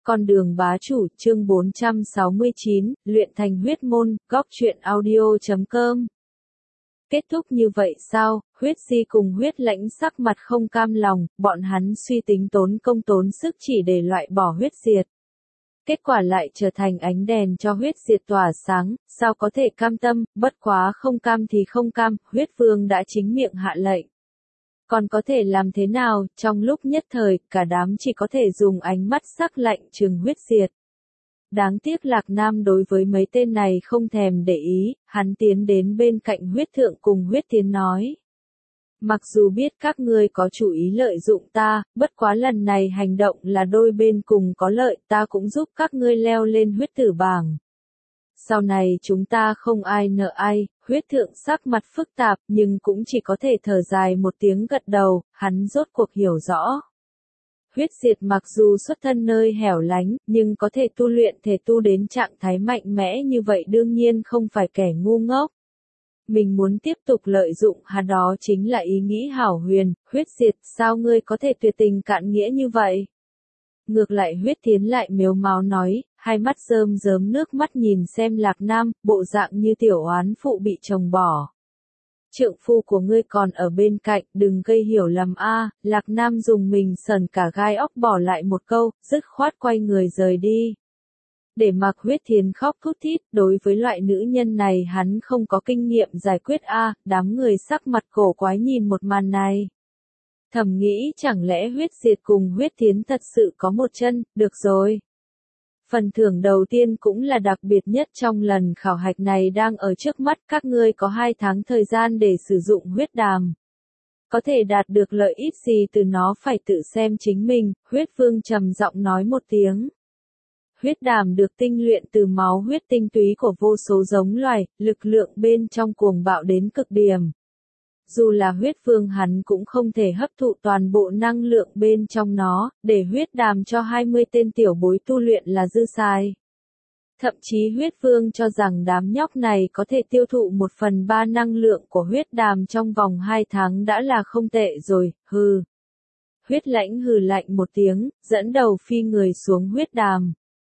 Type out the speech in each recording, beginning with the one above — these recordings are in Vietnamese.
Con đường bá chủ, chương 469, luyện thành huyết môn, góc truyện audio.com. Kết thúc như vậy sao? Huyết Di cùng Huyết Lãnh sắc mặt không cam lòng, bọn hắn suy tính tốn công tốn sức chỉ để loại bỏ huyết diệt. Kết quả lại trở thành ánh đèn cho huyết diệt tỏa sáng, sao có thể cam tâm, bất quá không cam thì không cam, huyết vương đã chính miệng hạ lệnh. Còn có thể làm thế nào, trong lúc nhất thời, cả đám chỉ có thể dùng ánh mắt sắc lạnh trừng huyết diệt. Đáng tiếc Lạc Nam đối với mấy tên này không thèm để ý, hắn tiến đến bên cạnh huyết thượng cùng huyết tiến nói. Mặc dù biết các ngươi có chủ ý lợi dụng ta, bất quá lần này hành động là đôi bên cùng có lợi, ta cũng giúp các ngươi leo lên huyết tử bảng. Sau này chúng ta không ai nợ ai, huyết thượng sắc mặt phức tạp nhưng cũng chỉ có thể thở dài một tiếng gật đầu, hắn rốt cuộc hiểu rõ. Huyết diệt mặc dù xuất thân nơi hẻo lánh, nhưng có thể tu luyện thể tu đến trạng thái mạnh mẽ như vậy đương nhiên không phải kẻ ngu ngốc. Mình muốn tiếp tục lợi dụng hắn, đó chính là ý nghĩ hảo huyền, huyết diệt, sao ngươi có thể tuyệt tình cạn nghĩa như vậy? Ngược lại huyết tiến lại mếu máo nói, hai mắt rơm rớm nước mắt nhìn xem Lạc Nam, bộ dạng như tiểu oán phụ bị chồng bỏ. Trượng phu của ngươi còn ở bên cạnh, đừng gây hiểu lầm a. Lạc Nam dùng mình sờn cả gai óc bỏ lại một câu, dứt khoát quay người rời đi. Để mặc huyết thiến khóc thút thít, đối với loại nữ nhân này hắn không có kinh nghiệm giải quyết a. Đám người sắc mặt cổ quái nhìn một màn này. Thầm nghĩ chẳng lẽ huyết diệt cùng huyết thiến thật sự có một chân, được rồi. Phần thưởng đầu tiên cũng là đặc biệt nhất trong lần khảo hạch này đang ở trước mắt, các ngươi có 2 tháng thời gian để sử dụng huyết đàm. Có thể đạt được lợi ích gì từ nó phải tự xem chính mình, huyết vương trầm giọng nói một tiếng. Huyết đàm được tinh luyện từ máu huyết tinh túy của vô số giống loài, lực lượng bên trong cuồng bạo đến cực điểm. Dù là huyết vương hắn cũng không thể hấp thụ toàn bộ năng lượng bên trong nó, để huyết đàm cho 20 tên tiểu bối tu luyện là dư xài. Thậm chí huyết vương cho rằng đám nhóc này có thể tiêu thụ 1/3 năng lượng của huyết đàm trong vòng 2 tháng đã là không tệ rồi, hừ. Huyết Lãnh hừ lạnh một tiếng, dẫn đầu phi người xuống huyết đàm.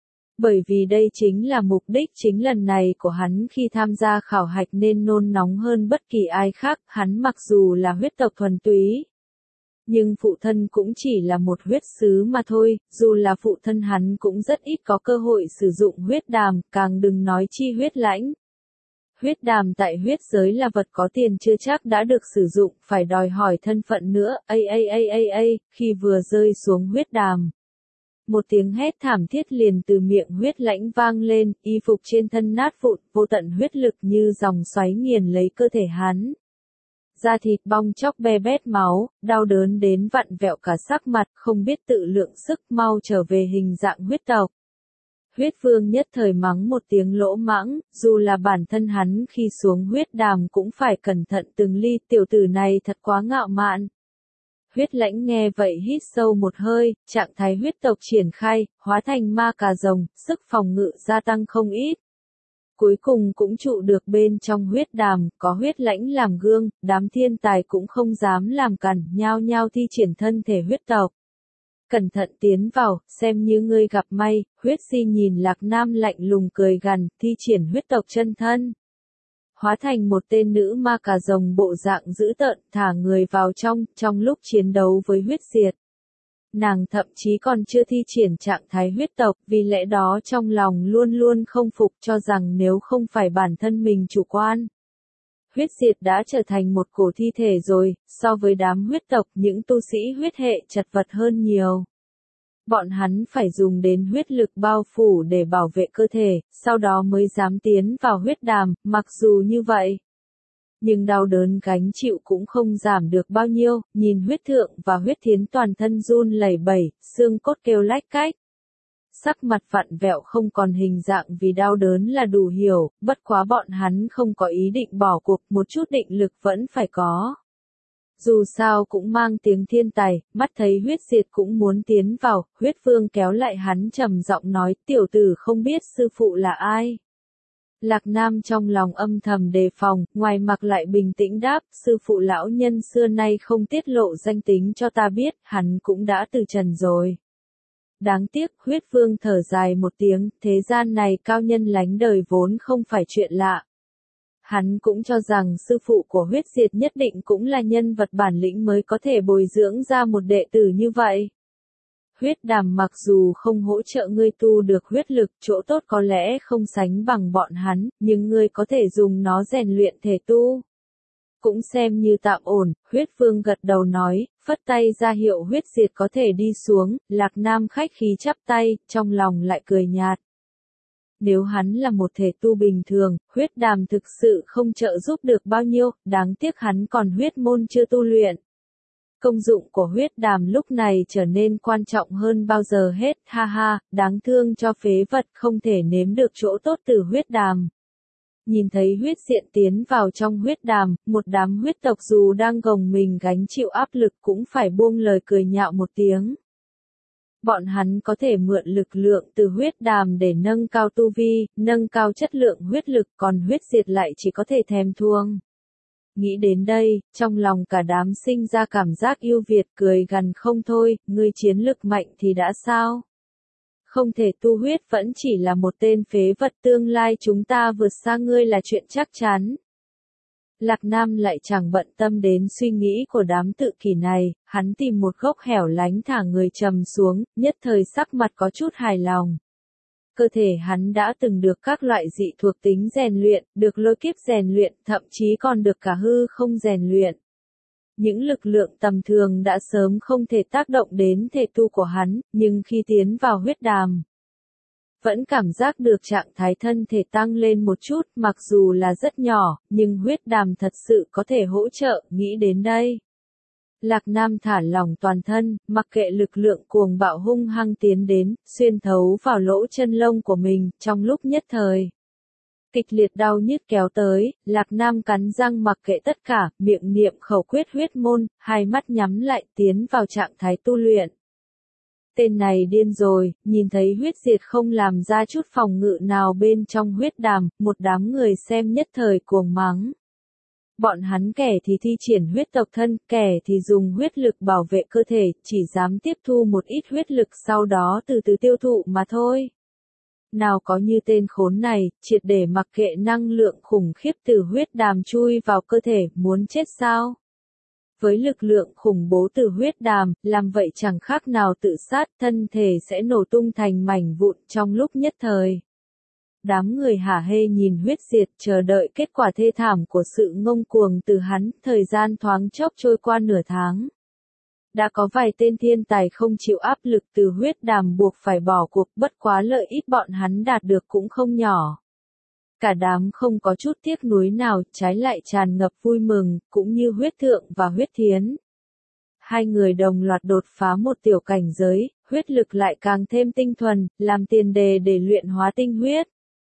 Bởi vì đây chính là mục đích chính lần này của hắn khi tham gia khảo hạch nên nôn nóng hơn bất kỳ ai khác, hắn mặc dù là huyết tộc thuần túy. Nhưng phụ thân cũng chỉ là một huyết sứ mà thôi, dù là phụ thân hắn cũng rất ít có cơ hội sử dụng huyết đàm, càng đừng nói chi huyết lãnh. Huyết đàm tại huyết giới là vật có tiền chưa chắc đã được sử dụng, phải đòi hỏi thân phận nữa, khi vừa rơi xuống huyết đàm. Một tiếng hét thảm thiết liền từ miệng huyết lãnh vang lên, y phục trên thân nát vụn, vô tận huyết lực như dòng xoáy nghiền lấy cơ thể hắn. Da thịt bong chóc be bét máu, đau đớn đến vặn vẹo cả sắc mặt, không biết tự lượng sức, mau trở về hình dạng huyết tộc. Huyết vương nhất thời mắng một tiếng lỗ mãng, dù là bản thân hắn khi xuống huyết đàm cũng phải cẩn thận từng ly, tiểu tử này thật quá ngạo mạn. Huyết Lãnh nghe vậy hít sâu một hơi, trạng thái huyết tộc triển khai, hóa thành ma cà rồng, sức phòng ngự gia tăng không ít. Cuối cùng cũng trụ được bên trong huyết đàm, có Huyết Lãnh làm gương, đám thiên tài cũng không dám làm cản, nhao nhao thi triển thân thể huyết tộc. Cẩn thận tiến vào, xem như ngươi gặp may, huyết si nhìn Lạc Nam lạnh lùng cười gằn, thi triển huyết tộc chân thân. Hóa thành một tên nữ ma cà rồng bộ dạng dữ tợn, thả người vào trong lúc chiến đấu với huyết diệt. Nàng thậm chí còn chưa thi triển trạng thái huyết tộc, vì lẽ đó trong lòng luôn luôn không phục, cho rằng nếu không phải bản thân mình chủ quan. Huyết diệt đã trở thành một cổ thi thể rồi, so với đám huyết tộc những tu sĩ huyết hệ chật vật hơn nhiều. Bọn hắn phải dùng đến huyết lực bao phủ để bảo vệ cơ thể, sau đó mới dám tiến vào huyết đàm, mặc dù như vậy. Nhưng đau đớn gánh chịu cũng không giảm được bao nhiêu, nhìn huyết thượng và huyết thiến toàn thân run lẩy bẩy, xương cốt kêu lách cách. Sắc mặt vặn vẹo không còn hình dạng vì đau đớn là đủ hiểu, bất quá bọn hắn không có ý định bỏ cuộc, một chút định lực vẫn phải có. Dù sao cũng mang tiếng thiên tài, mắt thấy huyết diệt cũng muốn tiến vào, huyết vương kéo lại hắn trầm giọng nói, tiểu tử không biết sư phụ là ai. Lạc Nam trong lòng âm thầm đề phòng, ngoài mặt lại bình tĩnh đáp, sư phụ lão nhân xưa nay không tiết lộ danh tính cho ta biết, hắn cũng đã từ trần rồi. Đáng tiếc, huyết vương thở dài một tiếng, thế gian này cao nhân lánh đời vốn không phải chuyện lạ. Hắn cũng cho rằng sư phụ của huyết diệt nhất định cũng là nhân vật bản lĩnh mới có thể bồi dưỡng ra một đệ tử như vậy. Huyết đàm mặc dù không hỗ trợ ngươi tu được huyết lực, chỗ tốt có lẽ không sánh bằng bọn hắn, nhưng ngươi có thể dùng nó rèn luyện thể tu. Cũng xem như tạm ổn, huyết vương gật đầu nói, phất tay ra hiệu huyết diệt có thể đi xuống, Lạc Nam khách khí chắp tay, trong lòng lại cười nhạt. Nếu hắn là một thể tu bình thường, huyết đàm thực sự không trợ giúp được bao nhiêu, đáng tiếc hắn còn huyết môn chưa tu luyện. Công dụng của huyết đàm lúc này trở nên quan trọng hơn bao giờ hết, ha ha, đáng thương cho phế vật không thể nếm được chỗ tốt từ huyết đàm. Nhìn thấy huyết diện tiến vào trong huyết đàm, một đám huyết tộc dù đang gồng mình gánh chịu áp lực cũng phải buông lời cười nhạo một tiếng. Bọn hắn có thể mượn lực lượng từ huyết đàm để nâng cao tu vi, nâng cao chất lượng huyết lực, còn huyết diệt lại chỉ có thể thèm thuồng. Nghĩ đến đây, trong lòng cả đám sinh ra cảm giác yêu Việt cười gằn không thôi, ngươi chiến lực mạnh thì đã sao? Không thể tu huyết vẫn chỉ là một tên phế vật, tương lai chúng ta vượt xa ngươi là chuyện chắc chắn. Lạc Nam lại chẳng bận tâm đến suy nghĩ của đám tự kỷ này, hắn tìm một góc hẻo lánh thả người trầm xuống, nhất thời sắc mặt có chút hài lòng. Cơ thể hắn đã từng được các loại dị thuộc tính rèn luyện, được lôi kiếp rèn luyện, thậm chí còn được cả hư không rèn luyện. Những lực lượng tầm thường đã sớm không thể tác động đến thể tu của hắn, nhưng khi tiến vào huyết đàm, vẫn cảm giác được trạng thái thân thể tăng lên một chút, mặc dù là rất nhỏ, nhưng huyết đàm thật sự có thể hỗ trợ, nghĩ đến đây. Lạc Nam thả lỏng toàn thân, mặc kệ lực lượng cuồng bạo hung hăng tiến đến, xuyên thấu vào lỗ chân lông của mình, trong lúc nhất thời. Kịch liệt đau nhức kéo tới, Lạc Nam cắn răng mặc kệ tất cả, miệng niệm khẩu quyết huyết môn, hai mắt nhắm lại tiến vào trạng thái tu luyện. Tên này điên rồi, nhìn thấy huyết diệt không làm ra chút phòng ngự nào bên trong huyết đàm, một đám người xem nhất thời cuồng mắng. Bọn hắn kẻ thì thi triển huyết tộc thân, kẻ thì dùng huyết lực bảo vệ cơ thể, chỉ dám tiếp thu một ít huyết lực sau đó từ từ tiêu thụ mà thôi. Nào có như tên khốn này, triệt để mặc kệ năng lượng khủng khiếp từ huyết đàm chui vào cơ thể, muốn chết sao? Với lực lượng khủng bố từ huyết đàm, làm vậy chẳng khác nào tự sát, thân thể sẽ nổ tung thành mảnh vụn trong lúc nhất thời. Đám người hả hê nhìn huyết diệt chờ đợi kết quả thê thảm của sự ngông cuồng từ hắn, thời gian thoáng chốc trôi qua nửa tháng. Đã có vài tên thiên tài không chịu áp lực từ huyết đàm buộc phải bỏ cuộc, bất quá lợi ích bọn hắn đạt được cũng không nhỏ. Cả đám không có chút tiếc nuối nào, trái lại tràn ngập vui mừng, cũng như huyết thượng và huyết thiến. Hai người đồng loạt đột phá một tiểu cảnh giới, huyết lực lại càng thêm tinh thuần, làm tiền đề để luyện hóa tinh huyết.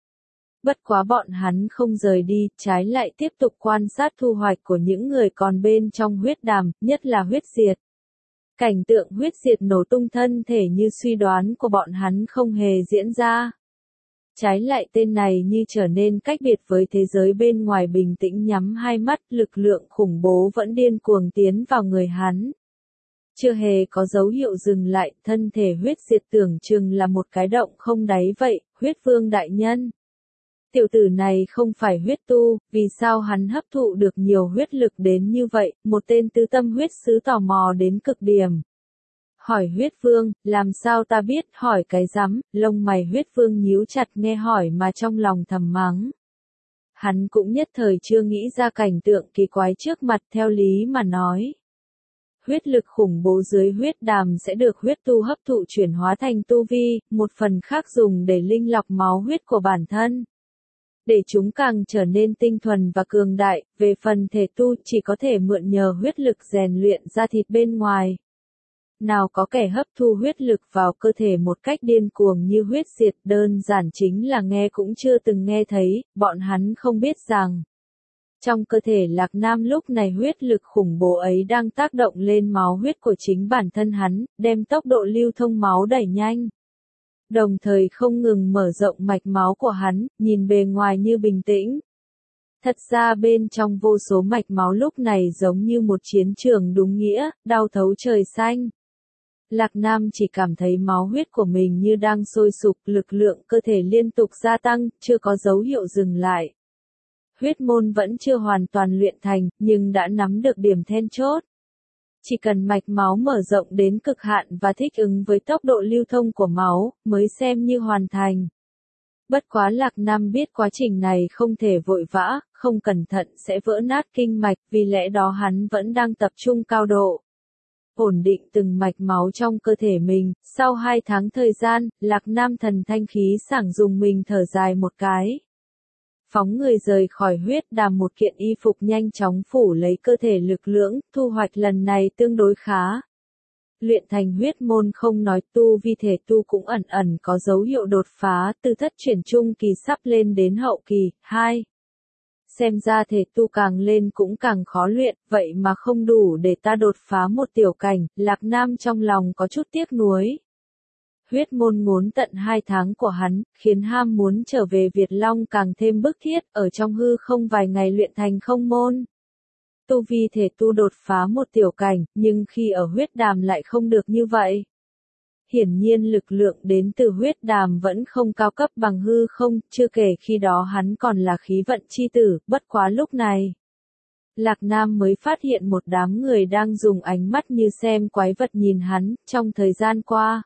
Bất quá bọn hắn không rời đi, trái lại tiếp tục quan sát thu hoạch của những người còn bên trong huyết đàm, nhất là huyết diệt. Cảnh tượng huyết diệt nổ tung thân thể như suy đoán của bọn hắn không hề diễn ra. Trái lại tên này như trở nên cách biệt với thế giới bên ngoài, bình tĩnh nhắm hai mắt, lực lượng khủng bố vẫn điên cuồng tiến vào người hắn. Chưa hề có dấu hiệu dừng lại, thân thể huyết diệt tưởng chừng là một cái động không đáy vậy, huyết vương đại nhân. Tiểu tử này không phải huyết tu, vì sao hắn hấp thụ được nhiều huyết lực đến như vậy, một tên tứ tâm huyết sứ tò mò đến cực điểm. Hỏi huyết vương, làm sao ta biết, hỏi cái rắm, lông mày huyết vương nhíu chặt nghe hỏi mà trong lòng thầm mắng. Hắn cũng nhất thời chưa nghĩ ra cảnh tượng kỳ quái trước mặt, theo lý mà nói. Huyết lực khủng bố dưới huyết đàm sẽ được huyết tu hấp thụ chuyển hóa thành tu vi, một phần khác dùng để linh lọc máu huyết của bản thân. Để chúng càng trở nên tinh thuần và cường đại, về phần thể tu chỉ có thể mượn nhờ huyết lực rèn luyện ra thịt bên ngoài. Nào có kẻ hấp thu huyết lực vào cơ thể một cách điên cuồng như huyết diệt, đơn giản chính là nghe cũng chưa từng nghe thấy, bọn hắn không biết rằng. Trong cơ thể Lạc Nam lúc này huyết lực khủng bố ấy đang tác động lên máu huyết của chính bản thân hắn, đem tốc độ lưu thông máu đẩy nhanh. Đồng thời không ngừng mở rộng mạch máu của hắn, nhìn bề ngoài như bình tĩnh. Thật ra bên trong vô số mạch máu lúc này giống như một chiến trường đúng nghĩa, đau thấu trời xanh. Lạc Nam chỉ cảm thấy máu huyết của mình như đang sôi sục, lực lượng cơ thể liên tục gia tăng, chưa có dấu hiệu dừng lại. Huyết môn vẫn chưa hoàn toàn luyện thành, nhưng đã nắm được điểm then chốt. Chỉ cần mạch máu mở rộng đến cực hạn và thích ứng với tốc độ lưu thông của máu, mới xem như hoàn thành. Bất quá Lạc Nam biết quá trình này không thể vội vã, không cẩn thận sẽ vỡ nát kinh mạch, vì lẽ đó hắn vẫn đang tập trung cao độ. Ổn định từng mạch máu trong cơ thể mình, sau 2 tháng thời gian, Lạc Nam thần thanh khí sảng dùng mình thở dài một cái. Phóng người rời khỏi huyết đàm, một kiện y phục nhanh chóng phủ lấy cơ thể lực lưỡng, thu hoạch lần này tương đối khá. Luyện thành huyết môn không nói, tu vi thể tu cũng ẩn ẩn có dấu hiệu đột phá, từ thất chuyển trung kỳ sắp lên đến hậu kỳ. 2. Xem ra thể tu càng lên cũng càng khó luyện, vậy mà không đủ để ta đột phá một tiểu cảnh. Lạc Nam trong lòng có chút tiếc nuối. Huyết môn ngốn tận 2 tháng của hắn, khiến ham muốn trở về Việt Long càng thêm bức thiết, ở trong hư không vài ngày luyện thành không môn. Tu vi thể tu đột phá một tiểu cảnh, nhưng khi ở huyết đàm lại không được như vậy. Hiển nhiên lực lượng đến từ huyết đàm vẫn không cao cấp bằng hư không, chưa kể khi đó hắn còn là khí vận chi tử, bất quá lúc này. Lạc Nam mới phát hiện một đám người đang dùng ánh mắt như xem quái vật nhìn hắn, trong thời gian qua.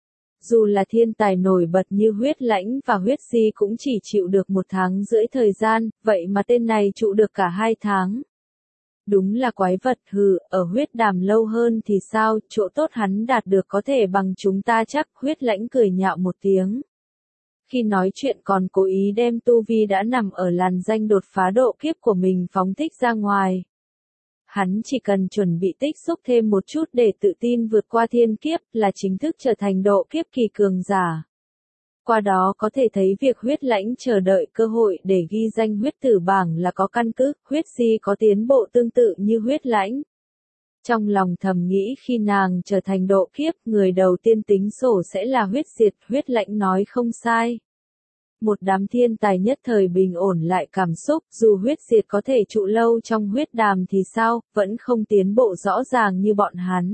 Dù là thiên tài nổi bật như huyết lãnh và huyết di cũng chỉ chịu được 1 tháng rưỡi thời gian, vậy mà tên này trụ được cả 2 tháng. Đúng là quái vật, hừ, ở huyết đàm lâu hơn thì sao, chỗ tốt hắn đạt được có thể bằng chúng ta chắc. Huyết lãnh cười nhạo một tiếng. Khi nói chuyện còn cố ý đem tu vi đã nằm ở làn danh đột phá độ kiếp của mình phóng thích ra ngoài. Hắn chỉ cần chuẩn bị tích xúc thêm một chút để tự tin vượt qua thiên kiếp là chính thức trở thành độ kiếp kỳ cường giả. Qua đó có thể thấy việc huyết lãnh chờ đợi cơ hội để ghi danh huyết tử bảng là có căn cứ, huyết di có tiến bộ tương tự như huyết lãnh. Trong lòng thầm nghĩ khi nàng trở thành độ kiếp, người đầu tiên tính sổ sẽ là huyết diệt, huyết lãnh nói không sai. Một đám thiên tài nhất thời bình ổn lại cảm xúc, dù huyết diệt có thể trụ lâu trong huyết đàm thì sao, vẫn không tiến bộ rõ ràng như bọn hắn.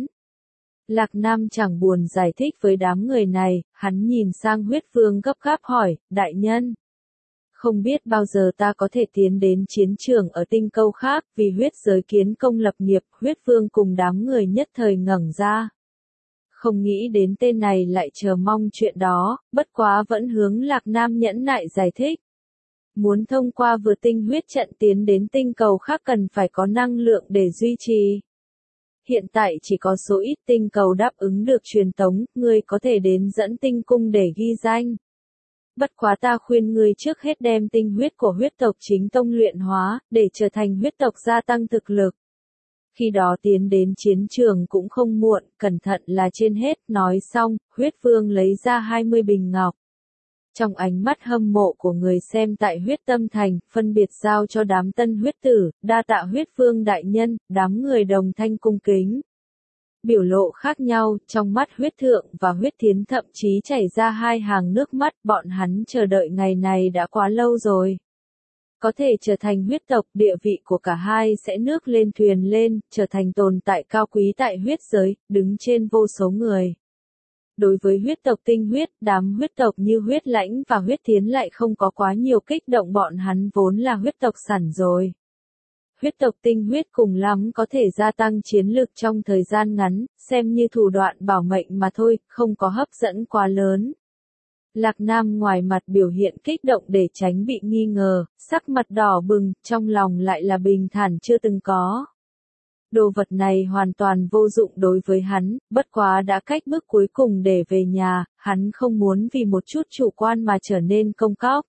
Lạc Nam chẳng buồn giải thích với đám người này, hắn nhìn sang huyết vương gấp gáp hỏi, đại nhân. Không biết bao giờ ta có thể tiến đến chiến trường ở tinh cầu khác, vì huyết giới kiến công lập nghiệp, huyết vương cùng đám người nhất thời ngẩng ra. Không nghĩ đến tên này lại chờ mong chuyện đó, bất quá vẫn hướng Lạc Nam nhẫn nại giải thích. Muốn thông qua vừa tinh huyết trận tiến đến tinh cầu khác cần phải có năng lượng để duy trì. Hiện tại chỉ có số ít tinh cầu đáp ứng được truyền tống, ngươi có thể đến dẫn tinh cung để ghi danh. Bất quá ta khuyên ngươi trước hết đem tinh huyết của huyết tộc chính tông luyện hóa, để trở thành huyết tộc gia tăng thực lực. Khi đó tiến đến chiến trường cũng không muộn, cẩn thận là trên hết. Nói xong, huyết vương lấy ra 20 bình ngọc. Trong ánh mắt hâm mộ của người xem tại huyết tâm thành, phân biệt giao cho đám tân huyết tử, đa tạ huyết vương đại nhân, đám người đồng thanh cung kính. Biểu lộ khác nhau, trong mắt huyết thượng và huyết thiến thậm chí chảy ra 2 hàng nước mắt, bọn hắn chờ đợi ngày này đã quá lâu rồi. Có thể trở thành huyết tộc, địa vị của cả hai sẽ nước lên thuyền lên, trở thành tồn tại cao quý tại huyết giới, đứng trên vô số người. Đối với huyết tộc tinh huyết, đám huyết tộc như huyết lãnh và huyết thiến lại không có quá nhiều kích động, bọn hắn vốn là huyết tộc sẵn rồi. Huyết tộc tinh huyết cùng lắm có thể gia tăng chiến lực trong thời gian ngắn, xem như thủ đoạn bảo mệnh mà thôi, không có hấp dẫn quá lớn. Lạc Nam ngoài mặt biểu hiện kích động để tránh bị nghi ngờ, sắc mặt đỏ bừng, trong lòng lại là bình thản chưa từng có. Đồ vật này hoàn toàn vô dụng đối với hắn, bất quá đã cách bước cuối cùng để về nhà, hắn không muốn vì một chút chủ quan mà trở nên công cóc.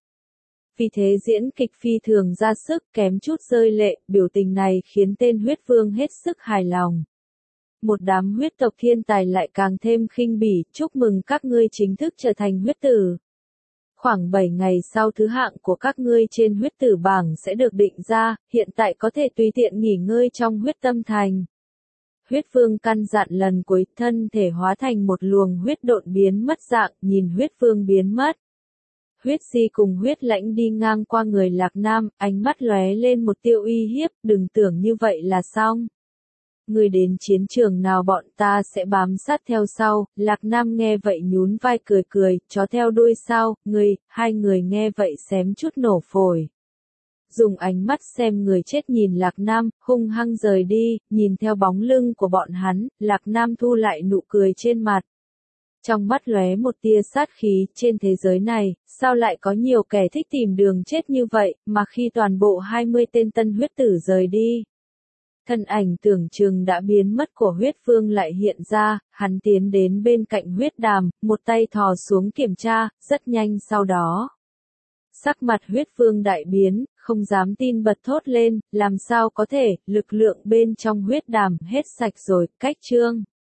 Vì thế diễn kịch phi thường ra sức, kém chút rơi lệ, biểu tình này khiến tên huyết vương hết sức hài lòng. Một đám huyết tộc thiên tài lại càng thêm khinh bỉ, chúc mừng các ngươi chính thức trở thành huyết tử. Khoảng 7 ngày sau thứ hạng của các ngươi trên huyết tử bảng sẽ được định ra, hiện tại có thể tùy tiện nghỉ ngơi trong huyết tâm thành. Huyết vương căn dặn lần cuối, thân thể hóa thành một luồng huyết độn biến mất dạng, nhìn huyết vương biến mất. Huyết di cùng huyết lãnh đi ngang qua người Lạc Nam, ánh mắt lóe lên một tia uy hiếp, đừng tưởng như vậy là xong. người đến chiến trường nào bọn ta sẽ bám sát theo sau, Lạc Nam nghe vậy nhún vai cười cười, chó theo đuôi sao, hai người nghe vậy xém chút nổ phổi. Dùng ánh mắt xem người chết nhìn Lạc Nam, hung hăng rời đi, nhìn theo bóng lưng của bọn hắn, Lạc Nam thu lại nụ cười trên mặt. Trong mắt lóe một tia sát khí, trên thế giới này, sao lại có nhiều kẻ thích tìm đường chết như vậy, mà khi toàn bộ 20 tên tân huyết tử rời đi. Thân ảnh tưởng chừng đã biến mất của huyết vương lại hiện ra, hắn tiến đến bên cạnh huyết đàm, một tay thò xuống kiểm tra, rất nhanh sau đó. Sắc mặt huyết vương đại biến, không dám tin bật thốt lên, làm sao có thể, lực lượng bên trong huyết đàm hết sạch rồi, cách chương.